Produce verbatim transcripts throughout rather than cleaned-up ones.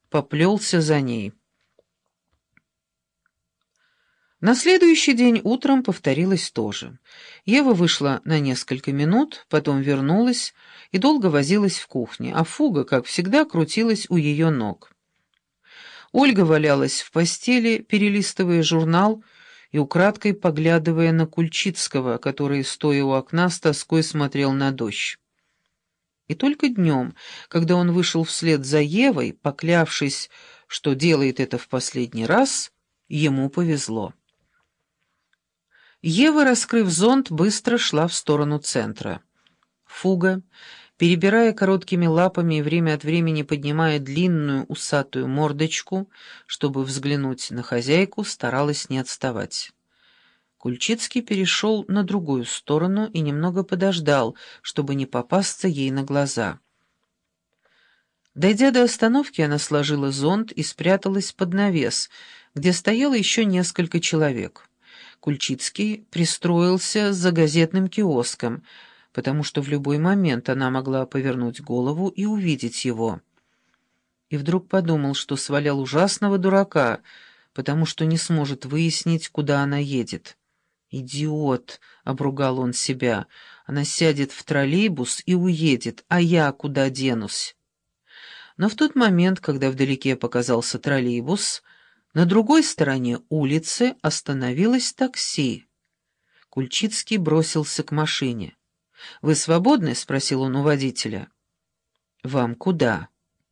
поплелся за ней. На следующий день утром повторилось то же. Ева вышла на несколько минут, потом вернулась и долго возилась в кухне, а Фуга, как всегда, крутилась у ее ног. Ольга валялась в постели, перелистывая журнал и украдкой поглядывая на Кульчицкого, который, стоя у окна, с тоской смотрел на дождь. И только днем, когда он вышел вслед за Евой, поклявшись, что делает это в последний раз, ему повезло. Ева, раскрыв зонт, быстро шла в сторону центра. Фуга, перебирая короткими лапами и время от времени поднимая длинную усатую мордочку, чтобы взглянуть на хозяйку, старалась не отставать. Кульчицкий перешел на другую сторону и немного подождал, чтобы не попасться ей на глаза. Дойдя до остановки, она сложила зонт и спряталась под навес, где стояло еще несколько человек. Кульчицкий пристроился за газетным киоском, потому что в любой момент она могла повернуть голову и увидеть его. И вдруг подумал, что свалял ужасного дурака, потому что не сможет выяснить, куда она едет. «Идиот!» — обругал он себя. «Она сядет в троллейбус и уедет, а я куда денусь?» Но в тот момент, когда вдалеке показался троллейбус, на другой стороне улицы остановилось такси. Кульчицкий бросился к машине. «Вы свободны?» — спросил он у водителя. «Вам куда?»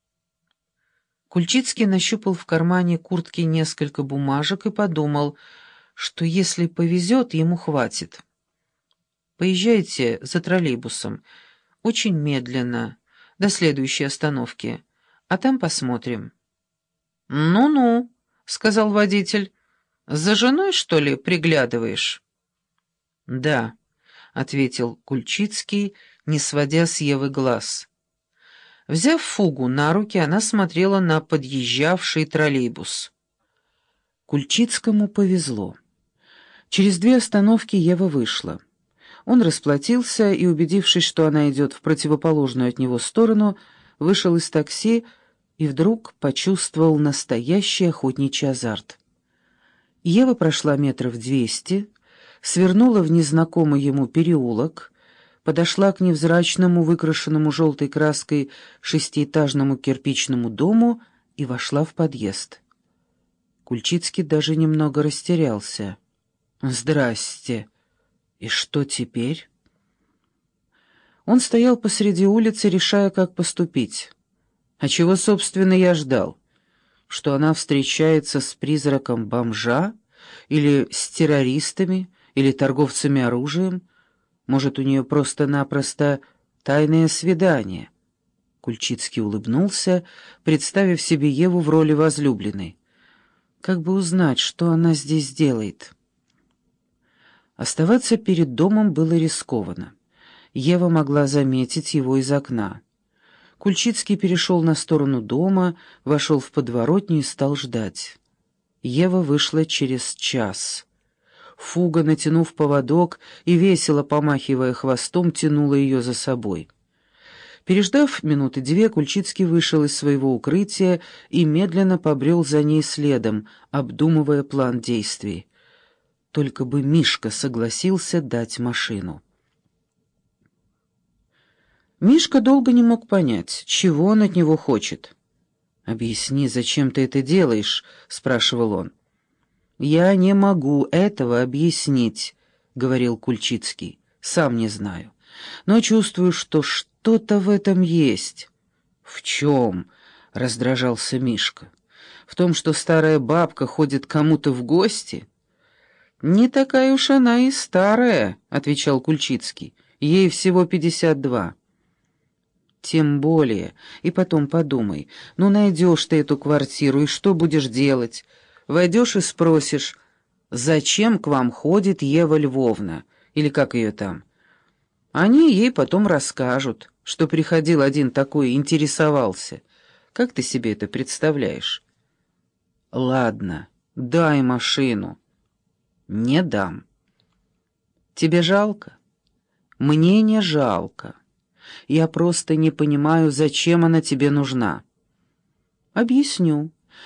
Кульчицкий нащупал в кармане куртки несколько бумажек и подумал, что если повезет, ему хватит. «Поезжайте за троллейбусом. Очень медленно, до следующей остановки, а там посмотрим». «Ну-ну», — сказал водитель, — «за женой, что ли, приглядываешь?» «Да», — ответил Кульчицкий, не сводя с Евы глаз. Взяв Фугу на руки, она смотрела на подъезжавший троллейбус. Кульчицкому повезло. Через две остановки Ева вышла. Он расплатился и, убедившись, что она идет в противоположную от него сторону, вышел из такси и вдруг почувствовал настоящий охотничий азарт. Ева прошла метров двести, свернула в незнакомый ему переулок, подошла к невзрачному, выкрашенному желтой краской шестиэтажному кирпичному дому и вошла в подъезд. Кульчицкий даже немного растерялся. «Здрасте. И что теперь?» Он стоял посреди улицы, решая, как поступить. А чего, собственно, я ждал? Что она встречается с призраком бомжа? Или с террористами? Или торговцами оружием? Может, у нее просто-напросто тайное свидание? Кульчицкий улыбнулся, представив себе Еву в роли возлюбленной. Как бы узнать, что она здесь делает? Оставаться перед домом было рискованно. Ева могла заметить его из окна. Кульчицкий перешел на сторону дома, вошел в подворотню и стал ждать. Ева вышла через час. Фуга, натянув поводок и весело помахивая хвостом, тянула ее за собой. Переждав минуты две, Кульчицкий вышел из своего укрытия и медленно побрел за ней следом, обдумывая план действий. Только бы Мишка согласился дать машину. Мишка долго не мог понять, чего он от него хочет. «Объясни, зачем ты это делаешь?» — спрашивал он. «Я не могу этого объяснить», — говорил Кульчицкий. «Сам не знаю, но чувствую, что что-то в этом есть». «В чем?» — раздражался Мишка. «В том, что старая бабка ходит кому-то в гости?» «Не такая уж она и старая», — отвечал Кульчицкий. «Ей всего пятьдесят два». «Тем более. И потом подумай. Ну, найдешь ты эту квартиру, и что будешь делать? Войдешь и спросишь, зачем к вам ходит Ева Львовна, или как ее там? Они ей потом расскажут, что приходил один такой и интересовался. Как ты себе это представляешь?» «Ладно, дай машину». «Не дам». «Тебе жалко?» «Мне не жалко. Я просто не понимаю, зачем она тебе нужна». Объясню.